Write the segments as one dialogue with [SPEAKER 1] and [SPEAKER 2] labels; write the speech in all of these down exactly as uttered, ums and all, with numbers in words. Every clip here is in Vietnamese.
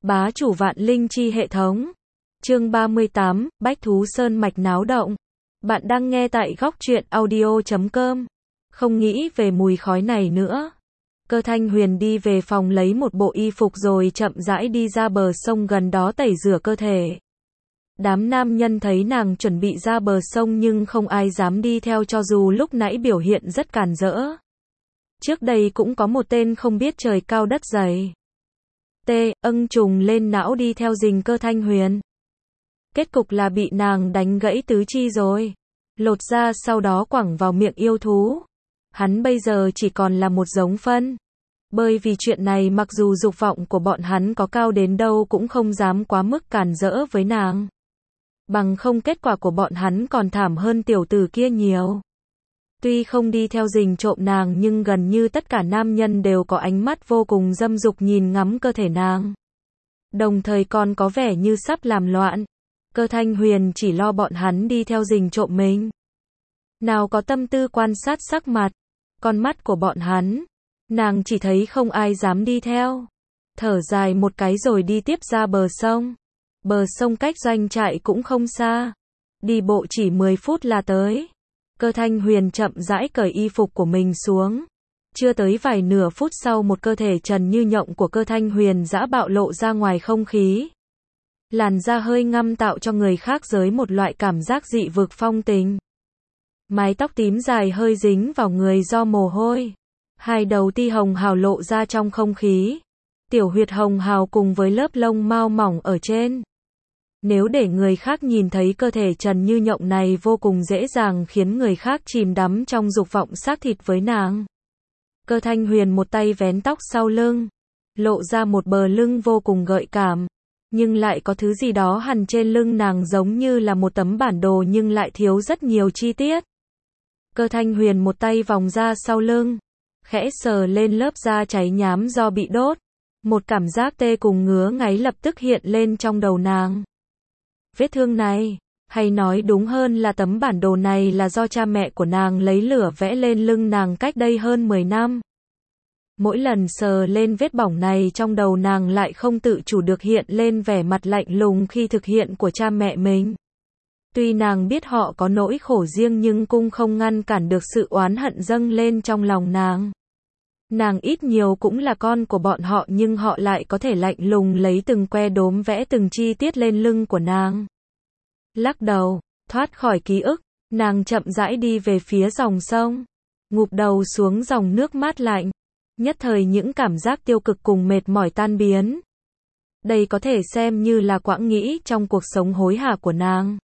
[SPEAKER 1] Bá chủ vạn linh chi hệ thống. Chương ba mươi tám, Bách thú sơn mạch náo động. Bạn đang nghe tại góc truyện audio chấm com. Không nghĩ về mùi khói này nữa. Cơ Thanh Huyền đi về phòng lấy một bộ y phục rồi chậm rãi đi ra bờ sông gần đó tẩy rửa cơ thể. Đám nam nhân thấy nàng chuẩn bị ra bờ sông nhưng không ai dám đi theo cho dù lúc nãy biểu hiện rất càn rỡ. Trước đây cũng có một tên không biết trời cao đất dày. T, âng trùng lên não đi theo rình Cơ Thanh Huyền. Kết cục là bị nàng đánh gãy tứ chi rồi. Lột ra sau đó quẳng vào miệng yêu thú. Hắn bây giờ chỉ còn là một giống phân. Bởi vì chuyện này mặc dù dục vọng của bọn hắn có cao đến đâu cũng không dám quá mức càn rỡ với nàng. Bằng không kết quả của bọn hắn còn thảm hơn tiểu tử kia nhiều. Tuy không đi theo rình trộm nàng nhưng gần như tất cả nam nhân đều có ánh mắt vô cùng dâm dục nhìn ngắm cơ thể nàng. Đồng thời còn có vẻ như sắp làm loạn. Cơ Thanh Huyền chỉ lo bọn hắn đi theo rình trộm mình. Nào có tâm tư quan sát sắc mặt, con mắt của bọn hắn. Nàng chỉ thấy không ai dám đi theo. Thở dài một cái rồi đi tiếp ra bờ sông. Bờ sông cách doanh trại cũng không xa. Đi bộ chỉ mười phút là tới. Cơ Thanh Huyền chậm rãi cởi y phục của mình xuống. Chưa tới vài nửa phút sau một cơ thể trần như nhộng của Cơ Thanh Huyền dã bạo lộ ra ngoài không khí. Làn da hơi ngăm tạo cho người khác giới một loại cảm giác dị vực phong tình. Mái tóc tím dài hơi dính vào người do mồ hôi. Hai đầu ti hồng hào lộ ra trong không khí. Tiểu huyệt hồng hào cùng với lớp lông mao mỏng ở trên. Nếu để người khác nhìn thấy cơ thể trần như nhộng này vô cùng dễ dàng khiến người khác chìm đắm trong dục vọng xác thịt với nàng. Cơ Thanh Huyền một tay vén tóc sau lưng, lộ ra một bờ lưng vô cùng gợi cảm, nhưng lại có thứ gì đó hằn trên lưng nàng giống như là một tấm bản đồ nhưng lại thiếu rất nhiều chi tiết. Cơ Thanh Huyền một tay vòng ra sau lưng, khẽ sờ lên lớp da cháy nhám do bị đốt. Một cảm giác tê cùng ngứa ngáy lập tức hiện lên trong đầu nàng. Vết thương này, hay nói đúng hơn là tấm bản đồ này là do cha mẹ của nàng lấy lửa vẽ lên lưng nàng cách đây hơn mười năm. Mỗi lần sờ lên vết bỏng này trong đầu nàng lại không tự chủ được hiện lên vẻ mặt lạnh lùng khi thực hiện của cha mẹ mình. Tuy nàng biết họ có nỗi khổ riêng nhưng cũng không ngăn cản được sự oán hận dâng lên trong lòng nàng. Nàng ít nhiều cũng là con của bọn họ nhưng họ lại có thể lạnh lùng lấy từng que đốm vẽ từng chi tiết lên lưng của nàng. Lắc đầu, thoát khỏi ký ức, nàng chậm rãi đi về phía dòng sông. Ngụp đầu xuống dòng nước mát lạnh. Nhất thời những cảm giác tiêu cực cùng mệt mỏi tan biến. Đây có thể xem như là quãng nghĩ trong cuộc sống hối hả của nàng.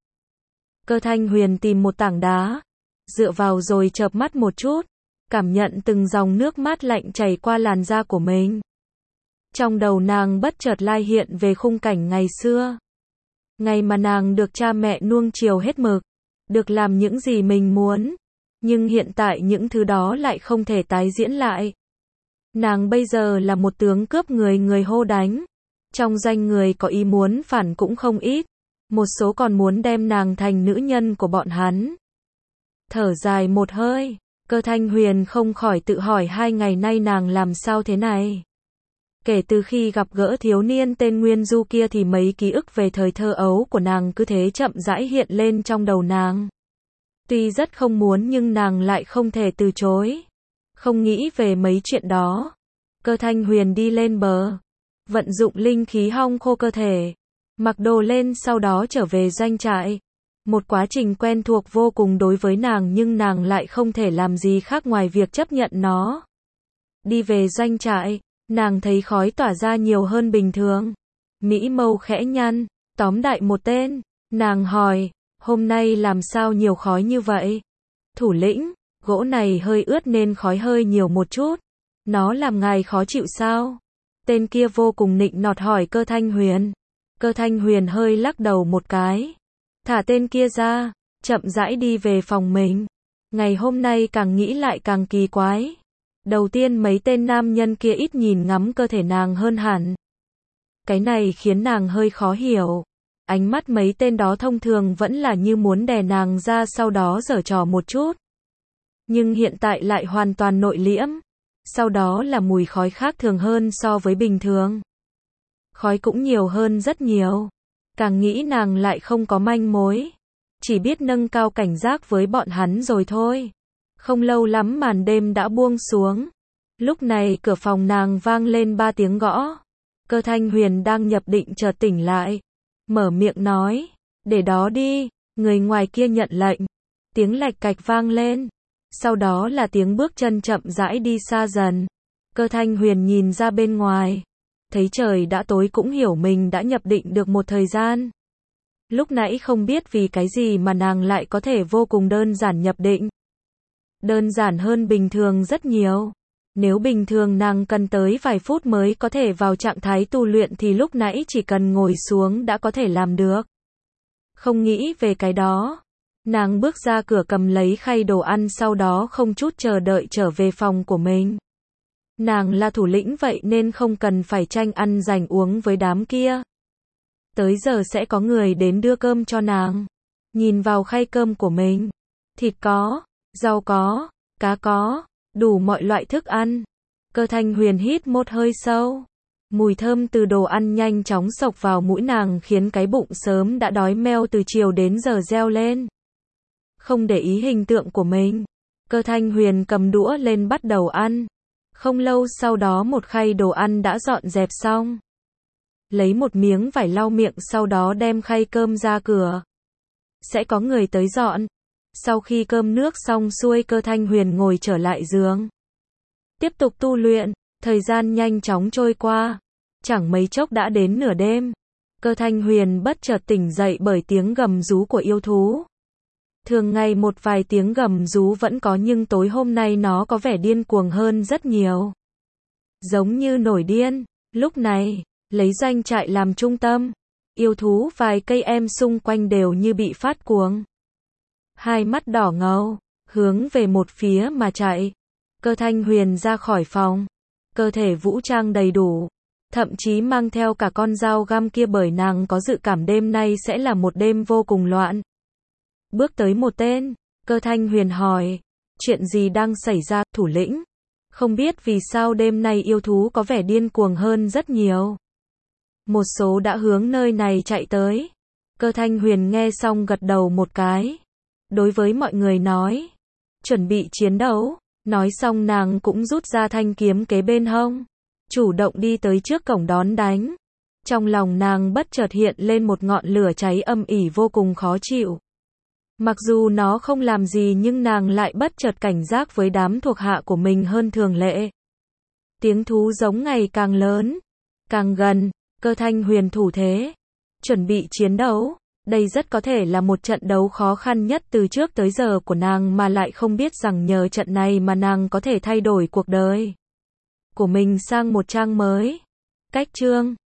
[SPEAKER 1] Cơ Thanh Huyền tìm một tảng đá, dựa vào rồi chợp mắt một chút. Cảm nhận từng dòng nước mát lạnh chảy qua làn da của mình. Trong đầu nàng bất chợt lai hiện về khung cảnh ngày xưa. Ngày mà nàng được cha mẹ nuông chiều hết mực, được làm những gì mình muốn. Nhưng hiện tại những thứ đó lại không thể tái diễn lại. Nàng bây giờ là một tướng cướp người người hô đánh. Trong doanh người có ý muốn phản cũng không ít. Một số còn muốn đem nàng thành nữ nhân của bọn hắn. Thở dài một hơi. Cơ Thanh Huyền không khỏi tự hỏi hai ngày nay nàng làm sao thế này. Kể từ khi gặp gỡ thiếu niên tên Nguyên Du kia thì mấy ký ức về thời thơ ấu của nàng cứ thế chậm rãi hiện lên trong đầu nàng. Tuy rất không muốn nhưng nàng lại không thể từ chối. Không nghĩ về mấy chuyện đó. Cơ Thanh Huyền đi lên bờ. Vận dụng linh khí hong khô cơ thể. Mặc đồ lên sau đó trở về doanh trại. Một quá trình quen thuộc vô cùng đối với nàng nhưng nàng lại không thể làm gì khác ngoài việc chấp nhận nó. Đi về doanh trại, nàng thấy khói tỏa ra nhiều hơn bình thường. Mỹ mâu khẽ nhăn, tóm đại một tên. Nàng hỏi, hôm nay làm sao nhiều khói như vậy? Thủ lĩnh, gỗ này hơi ướt nên khói hơi nhiều một chút. Nó làm ngài khó chịu sao? Tên kia vô cùng nịnh nọt hỏi Cơ Thanh Huyền. Cơ Thanh Huyền hơi lắc đầu một cái. Thả tên kia ra, chậm rãi đi về phòng mình. Ngày hôm nay càng nghĩ lại càng kỳ quái. Đầu tiên mấy tên nam nhân kia ít nhìn ngắm cơ thể nàng hơn hẳn. Cái này khiến nàng hơi khó hiểu. Ánh mắt mấy tên đó thông thường vẫn là như muốn đè nàng ra sau đó giở trò một chút. Nhưng hiện tại lại hoàn toàn nội liễm. Sau đó là mùi khói khác thường hơn so với bình thường. khói cũng nhiều hơn rất nhiều. Càng nghĩ nàng lại không có manh mối, chỉ biết nâng cao cảnh giác với bọn hắn rồi thôi. Không lâu lắm màn đêm đã buông xuống. Lúc này cửa phòng nàng vang lên ba tiếng gõ. Cơ Thanh Huyền đang nhập định chợt tỉnh lại, mở miệng nói, để đó đi. Người ngoài kia nhận lệnh. Tiếng lạch cạch vang lên, sau đó là tiếng bước chân chậm rãi đi xa dần. Cơ Thanh Huyền nhìn ra bên ngoài, thấy trời đã tối cũng hiểu mình đã nhập định được một thời gian. Lúc nãy không biết vì cái gì mà nàng lại có thể vô cùng đơn giản nhập định. Đơn giản hơn bình thường rất nhiều. Nếu bình thường nàng cần tới vài phút mới có thể vào trạng thái tu luyện thì lúc nãy chỉ cần ngồi xuống đã có thể làm được. Không nghĩ về cái đó, nàng bước ra cửa cầm lấy khay đồ ăn, sau đó không chút chờ đợi trở về phòng của mình. Nàng là thủ lĩnh vậy nên không cần phải tranh ăn giành uống với đám kia. Tới giờ sẽ có người đến đưa cơm cho nàng. Nhìn vào khay cơm của mình, thịt có, rau có, cá có, đủ mọi loại thức ăn. Cơ Thanh Huyền hít một hơi sâu. Mùi thơm từ đồ ăn nhanh chóng xộc vào mũi nàng khiến cái bụng sớm đã đói meo từ chiều đến giờ reo lên. Không để ý hình tượng của mình, Cơ Thanh Huyền cầm đũa lên bắt đầu ăn. Không lâu sau đó một khay đồ ăn đã dọn dẹp xong. Lấy một miếng vải lau miệng, sau đó đem khay cơm ra cửa. Sẽ có người tới dọn. Sau khi cơm nước xong xuôi, Cơ Thanh Huyền ngồi trở lại giường, tiếp tục tu luyện. Thời gian nhanh chóng trôi qua, chẳng mấy chốc đã đến nửa đêm. Cơ Thanh Huyền bất chợt tỉnh dậy bởi tiếng gầm rú của yêu thú. Thường ngày một vài tiếng gầm rú vẫn có, nhưng tối hôm nay nó có vẻ điên cuồng hơn rất nhiều. Giống như nổi điên. Lúc này, lấy doanh trại làm trung tâm, yêu thú vài cây em xung quanh đều như bị phát cuồng. Hai mắt đỏ ngầu, hướng về một phía mà chạy. Cơ Thanh Huyền ra khỏi phòng, cơ thể vũ trang đầy đủ, thậm chí mang theo cả con dao găm kia bởi nàng có dự cảm đêm nay sẽ là một đêm vô cùng loạn. Bước tới một tên, Cơ Thanh Huyền hỏi, chuyện gì đang xảy ra, thủ lĩnh? Không biết vì sao đêm nay yêu thú có vẻ điên cuồng hơn rất nhiều. Một số đã hướng nơi này chạy tới. Cơ Thanh Huyền nghe xong gật đầu một cái. Đối với mọi người nói, chuẩn bị chiến đấu. Nói xong nàng cũng rút ra thanh kiếm kế bên hông, chủ động đi tới trước cổng đón đánh. Trong lòng nàng bất chợt hiện lên một ngọn lửa cháy âm ỉ vô cùng khó chịu. Mặc dù nó không làm gì nhưng nàng lại bất chợt cảnh giác với đám thuộc hạ của mình hơn thường lệ. Tiếng thú giống ngày càng lớn, càng gần. Cơ Thanh Huyền thủ thế, chuẩn bị chiến đấu. Đây rất có thể là một trận đấu khó khăn nhất từ trước tới giờ của nàng, mà lại không biết rằng nhờ trận này mà nàng có thể thay đổi cuộc đời của mình sang một trang mới. Cách chương